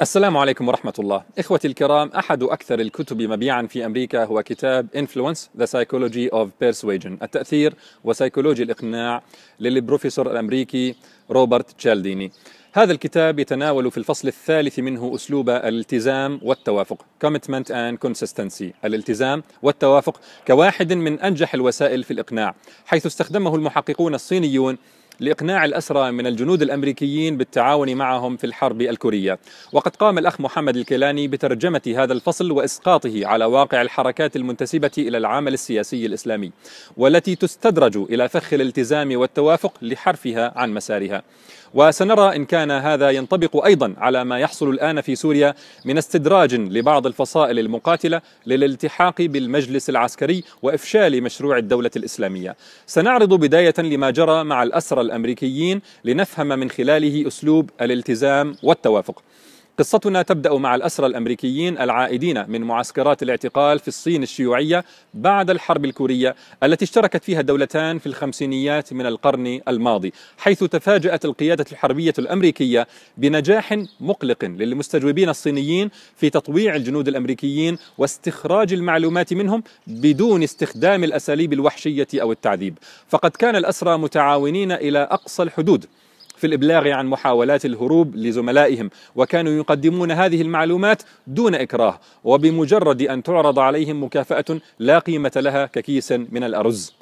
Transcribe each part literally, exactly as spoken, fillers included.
السلام عليكم ورحمة الله. إخوتي الكرام، أحد أكثر الكتب مبيعا في أمريكا هو كتاب Influence: The Psychology of Persuasion، التأثير وسيكولوجيا الإقناع، للبروفيسور الأمريكي روبرت تشالديني. هذا الكتاب يتناول في الفصل الثالث منه أسلوب الالتزام والتوافق Commitment and Consistency، الالتزام والتوافق كواحد من أنجح الوسائل في الإقناع، حيث استخدمه المحققون الصينيون لإقناع الأسرى من الجنود الأمريكيين بالتعاون معهم في الحرب الكورية. وقد قام الأخ محمد الكيلاني بترجمة هذا الفصل وإسقاطه على واقع الحركات المنتسبة إلى العمل السياسي الإسلامي، والتي تستدرج إلى فخ الالتزام والتوافق لحرفها عن مسارها. وسنرى إن كان هذا ينطبق أيضا على ما يحصل الآن في سوريا من استدراج لبعض الفصائل المقاتلة للالتحاق بالمجلس العسكري وإفشال مشروع الدولة الإسلامية. سنعرض بداية لما جرى مع الأسرى الأمريكيين لنفهم من خلاله أسلوب الالتزام والتوافق. قصتنا تبدأ مع الأسرى الأمريكيين العائدين من معسكرات الاعتقال في الصين الشيوعية بعد الحرب الكورية التي اشتركت فيها الدولتان في الخمسينيات من القرن الماضي، حيث تفاجأت القيادة الحربية الأمريكية بنجاح مقلق للمستجوبين الصينيين في تطويع الجنود الأمريكيين واستخراج المعلومات منهم بدون استخدام الأساليب الوحشية أو التعذيب. فقد كان الأسرى متعاونين إلى أقصى الحدود في الإبلاغ عن محاولات الهروب لزملائهم، وكانوا يقدمون هذه المعلومات دون إكراه وبمجرد أن تعرض عليهم مكافأة لا قيمة لها ككيس من الأرز.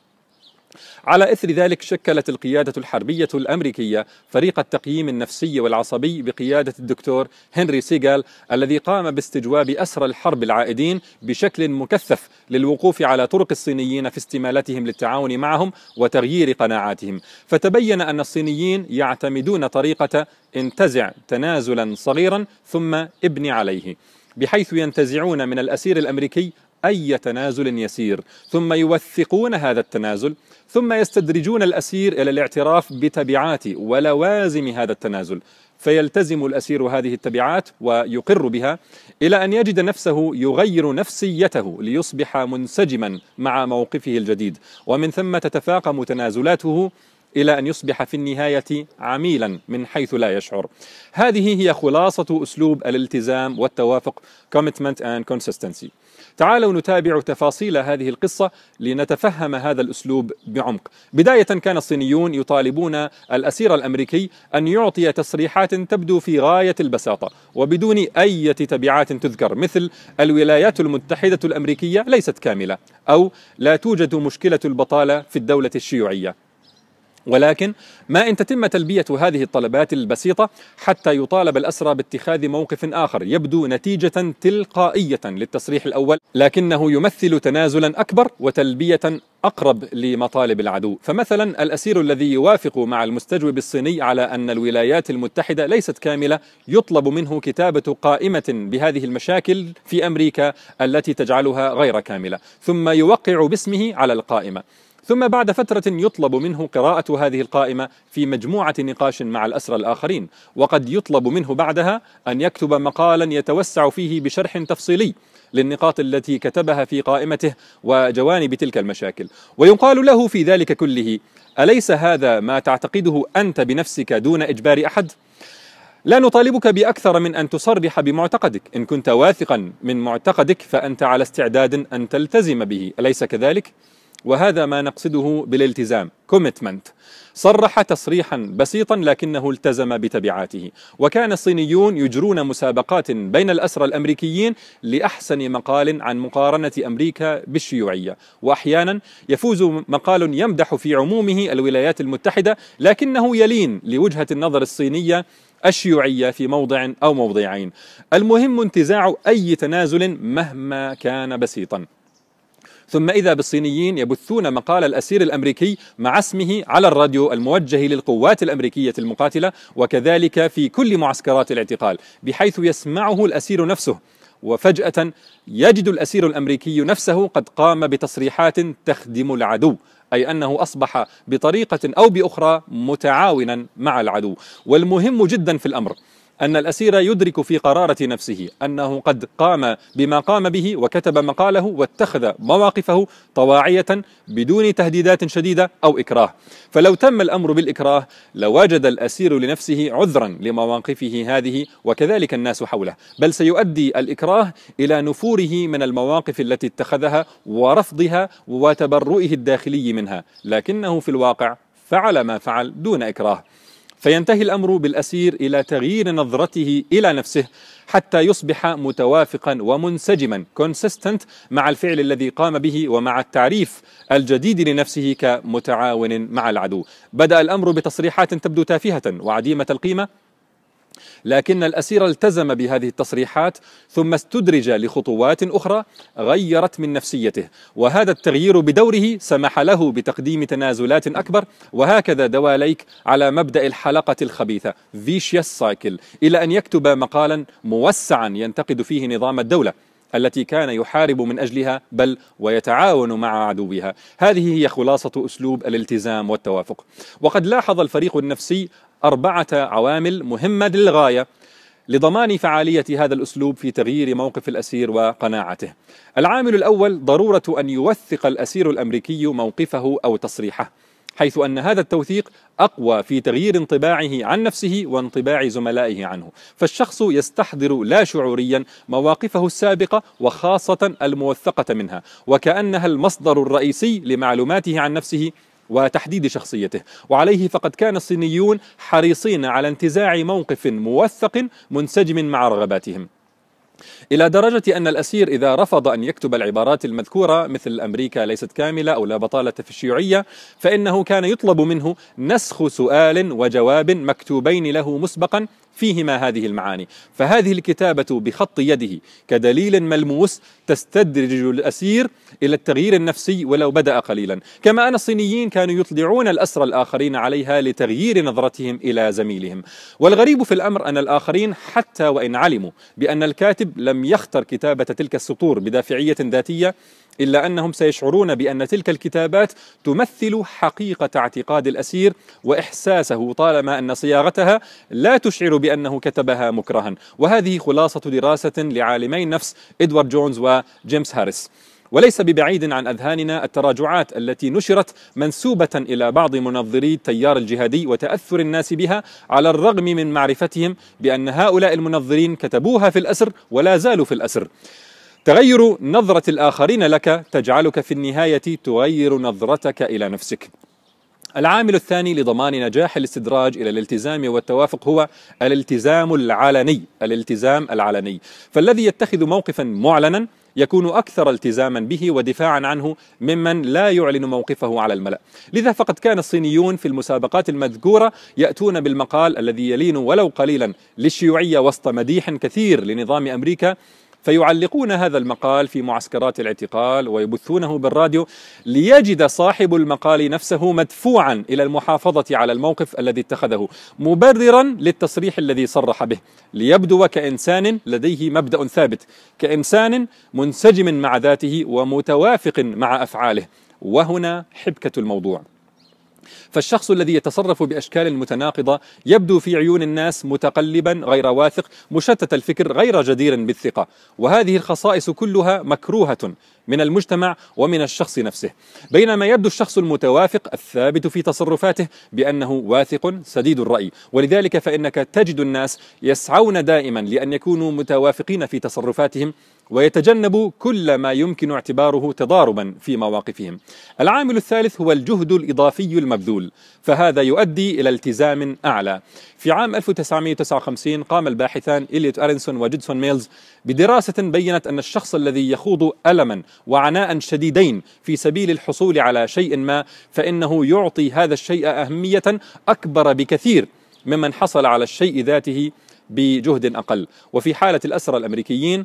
على إثر ذلك شكلت القيادة الحربية الأمريكية فريق التقييم النفسي والعصبي بقيادة الدكتور هنري سيغال، الذي قام باستجواب أسرى الحرب العائدين بشكل مكثف للوقوف على طرق الصينيين في استمالتهم للتعاون معهم وتغيير قناعاتهم. فتبين أن الصينيين يعتمدون طريقة انتزع تنازلا صغيرا ثم ابني عليه، بحيث ينتزعون من الأسير الأمريكي أي تنازل يسير ثم يوثقون هذا التنازل، ثم يستدرجون الأسير إلى الاعتراف بتبعات ولوازم هذا التنازل، فيلتزم الأسير هذه التبعات ويقر بها إلى أن يجد نفسه يغير نفسيته ليصبح منسجما مع موقفه الجديد، ومن ثم تتفاقم تنازلاته إلى أن يصبح في النهاية عميلا من حيث لا يشعر. هذه هي خلاصة أسلوب الالتزام والتوافق Commitment and Consistency. تعالوا نتابع تفاصيل هذه القصة لنتفهم هذا الأسلوب بعمق. بداية، كان الصينيون يطالبون الأسير الأمريكي أن يعطي تصريحات تبدو في غاية البساطة وبدون أي تبعات تذكر، مثل الولايات المتحدة الأمريكية ليست كاملة، أو لا توجد مشكلة البطالة في الدولة الشيوعية. ولكن ما إن تتم تلبية هذه الطلبات البسيطة حتى يطالب الأسرى باتخاذ موقف آخر يبدو نتيجة تلقائية للتصريح الأول، لكنه يمثل تنازلا أكبر وتلبية أقرب لمطالب العدو. فمثلا الأسير الذي يوافق مع المستجوب الصيني على أن الولايات المتحدة ليست كاملة يطلب منه كتابة قائمة بهذه المشاكل في أمريكا التي تجعلها غير كاملة، ثم يوقع باسمه على القائمة. ثم بعد فترة يطلب منه قراءة هذه القائمة في مجموعة نقاش مع الأسرى الآخرين، وقد يطلب منه بعدها أن يكتب مقالا يتوسع فيه بشرح تفصيلي للنقاط التي كتبها في قائمته وجوانب تلك المشاكل. ويقال له في ذلك كله: أليس هذا ما تعتقده أنت بنفسك دون إجبار أحد؟ لا نطالبك بأكثر من أن تصرح بمعتقدك. إن كنت واثقا من معتقدك فأنت على استعداد أن تلتزم به، أليس كذلك؟ وهذا ما نقصده بالالتزام Commitment. صرح تصريحا بسيطا لكنه التزم بتبعاته. وكان الصينيون يجرون مسابقات بين الأسرى الأمريكيين لأحسن مقال عن مقارنة أمريكا بالشيوعية، وأحيانا يفوز مقال يمدح في عمومه الولايات المتحدة لكنه يلين لوجهة النظر الصينية الشيوعية في موضع أو موضعين. المهم انتزاع أي تنازل مهما كان بسيطا. ثم إذا بالصينيين يبثون مقال الأسير الأمريكي مع اسمه على الراديو الموجه للقوات الأمريكية المقاتلة، وكذلك في كل معسكرات الاعتقال، بحيث يسمعه الأسير نفسه، وفجأة يجد الأسير الأمريكي نفسه قد قام بتصريحات تخدم العدو، أي أنه أصبح بطريقة أو بأخرى متعاونا مع العدو. والمهم جدا في الأمر أن الأسير يدرك في قرارة نفسه أنه قد قام بما قام به وكتب مقاله واتخذ مواقفه طواعية بدون تهديدات شديدة أو إكراه. فلو تم الأمر بالإكراه لوجد الأسير لنفسه عذرا لمواقفه هذه وكذلك الناس حوله، بل سيؤدي الإكراه إلى نفوره من المواقف التي اتخذها ورفضها وتبرؤه الداخلي منها، لكنه في الواقع فعل ما فعل دون إكراه. فينتهي الأمر بالأسير إلى تغيير نظرته إلى نفسه حتى يصبح متوافقا ومنسجما consistent مع الفعل الذي قام به ومع التعريف الجديد لنفسه كمتعاون مع العدو. بدأ الأمر بتصريحات تبدو تافهة وعديمة القيمة، لكن الأسير التزم بهذه التصريحات ثم استدرج لخطوات أخرى غيرت من نفسيته، وهذا التغيير بدوره سمح له بتقديم تنازلات أكبر، وهكذا دواليك على مبدأ الحلقة الخبيثة vicious cycle إلى أن يكتب مقالا موسعا ينتقد فيه نظام الدولة التي كان يحارب من أجلها بل ويتعاون مع عدوها. هذه هي خلاصة أسلوب الالتزام والتوافق. وقد لاحظ الفريق النفسي أربعة عوامل مهمة للغاية لضمان فعالية هذا الأسلوب في تغيير موقف الأسير وقناعته. العامل الأول ضرورة أن يوثق الأسير الأمريكي موقفه أو تصريحه، حيث أن هذا التوثيق أقوى في تغيير انطباعه عن نفسه وانطباع زملائه عنه. فالشخص يستحضر لا شعوريا مواقفه السابقة وخاصة الموثقة منها وكأنها المصدر الرئيسي لمعلوماته عن نفسه وتحديد شخصيته. وعليه فقد كان الصينيون حريصين على انتزاع موقف موثق منسجم مع رغباتهم، إلى درجة أن الأسير إذا رفض أن يكتب العبارات المذكورة مثل أمريكا ليست كاملة أو لا بطالة في الشيوعية، فإنه كان يطلب منه نسخ سؤال وجواب مكتوبين له مسبقا فيهما هذه المعاني. فهذه الكتابة بخط يده كدليل ملموس تستدرج الأسير إلى التغيير النفسي ولو بدأ قليلا، كما أن الصينيين كانوا يطلعون الأسرى الآخرين عليها لتغيير نظرتهم إلى زميلهم. والغريب في الأمر أن الآخرين حتى وإن علموا بأن الكاتب لم يختر كتابة تلك السطور بدافعية ذاتية، إلا أنهم سيشعرون بأن تلك الكتابات تمثل حقيقة اعتقاد الأسير وإحساسه، طالما أن صياغتها لا تشعر بأنه كتبها مكرها. وهذه خلاصة دراسة لعالمي النفس إدوارد جونز وجيمس هاريس. وليس ببعيد عن أذهاننا التراجعات التي نشرت منسوبة إلى بعض منظري التيار الجهادي وتأثر الناس بها، على الرغم من معرفتهم بأن هؤلاء المنظرين كتبوها في الأسر ولا زالوا في الأسر. تغير نظرة الآخرين لك تجعلك في النهاية تغير نظرتك إلى نفسك. العامل الثاني لضمان نجاح الاستدراج إلى الالتزام والتوافق هو الالتزام العلني. الالتزام العلني، فالذي يتخذ موقفا معلنا يكون أكثر التزاما به ودفاعا عنه ممن لا يعلن موقفه على الملأ. لذا فقد كان الصينيون في المسابقات المذكورة يأتون بالمقال الذي يلين ولو قليلا للشيوعية وسط مديح كثير لنظام أمريكا، فيعلقون هذا المقال في معسكرات الاعتقال ويبثونه بالراديو، ليجد صاحب المقال نفسه مدفوعا إلى المحافظة على الموقف الذي اتخذه، مبررا للتصريح الذي صرح به، ليبدو كإنسان لديه مبدأ ثابت، كإنسان منسجم مع ذاته ومتوافق مع أفعاله. وهنا حبكة الموضوع. فالشخص الذي يتصرف بأشكال متناقضة يبدو في عيون الناس متقلبا غير واثق، مشتت الفكر غير جدير بالثقة، وهذه الخصائص كلها مكروهة من المجتمع ومن الشخص نفسه، بينما يبدو الشخص المتوافق الثابت في تصرفاته بأنه واثق سديد الرأي. ولذلك فإنك تجد الناس يسعون دائما لأن يكونوا متوافقين في تصرفاتهم ويتجنبوا كل ما يمكن اعتباره تضاربا في مواقفهم. العامل الثالث هو الجهد الإضافي المبذول، فهذا يؤدي إلى التزام أعلى. في عام ألف وتسعمئة وتسعة وخمسين قام الباحثان إليوت أرينسون وجيدسون ميلز بدراسة بينت أن الشخص الذي يخوض ألما وعناء شديدين في سبيل الحصول على شيء ما، فإنه يعطي هذا الشيء أهمية أكبر بكثير ممن حصل على الشيء ذاته بجهد أقل. وفي حالة الأسرى الأمريكيين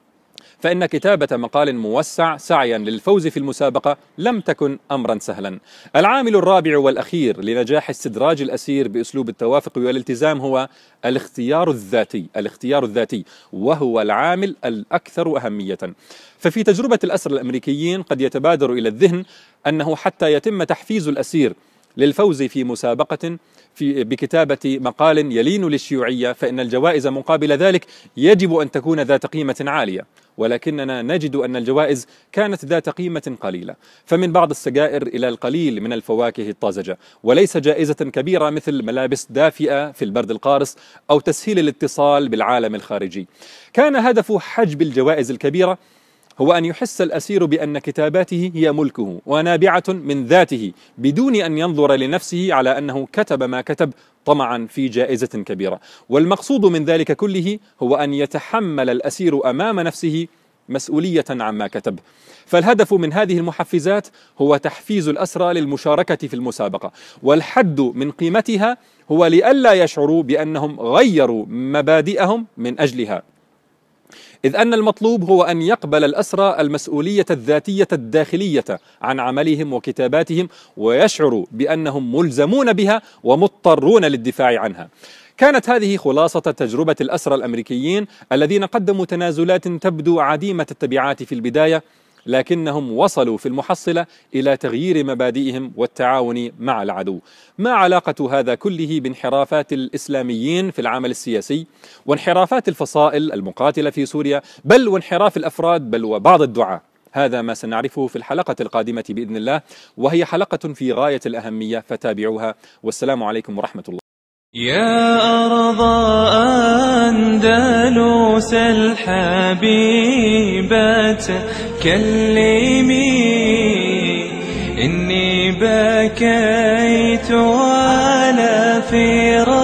فإن كتابة مقال موسع سعيا للفوز في المسابقة لم تكن أمرا سهلا. العامل الرابع والأخير لنجاح استدراج الأسير بأسلوب التوافق والالتزام هو الاختيار الذاتي. الاختيار الذاتي وهو العامل الأكثر أهمية. ففي تجربة الأسرى الأمريكيين قد يتبادر إلى الذهن أنه حتى يتم تحفيز الأسير للفوز في مسابقة في بكتابة مقال يلين للشيوعية، فإن الجوائز مقابل ذلك يجب أن تكون ذات قيمة عالية، ولكننا نجد أن الجوائز كانت ذات قيمة قليلة، فمن بعض السجائر إلى القليل من الفواكه الطازجة، وليس جائزة كبيرة مثل ملابس دافئة في البرد القارس أو تسهيل الاتصال بالعالم الخارجي. كان هدف حجب الجوائز الكبيرة هو أن يحس الأسير بأن كتاباته هي ملكه ونابعة من ذاته، بدون أن ينظر لنفسه على أنه كتب ما كتب طمعا في جائزة كبيرة. والمقصود من ذلك كله هو أن يتحمل الأسير أمام نفسه مسؤولية عما كتب. فالهدف من هذه المحفزات هو تحفيز الأسرى للمشاركة في المسابقة، والحد من قيمتها هو لئلا يشعروا بأنهم غيروا مبادئهم من أجلها، إذ أن المطلوب هو أن يقبل الأسرى المسؤولية الذاتية الداخلية عن عملهم وكتاباتهم، ويشعروا بأنهم ملزمون بها ومضطرون للدفاع عنها. كانت هذه خلاصة تجربة الأسرى الأمريكيين الذين قدموا تنازلات تبدو عديمة التبعات في البداية، لكنهم وصلوا في المحصلة إلى تغيير مبادئهم والتعاون مع العدو. ما علاقة هذا كله بانحرافات الإسلاميين في العمل السياسي، وانحرافات الفصائل المقاتلة في سوريا، بل وانحراف الأفراد بل وبعض الدعاة؟ هذا ما سنعرفه في الحلقة القادمة بإذن الله، وهي حلقة في غاية الأهمية، فتابعوها. والسلام عليكم ورحمة الله. يا أرض أندلس الحبيبة كلمي، إني بكيت على فراق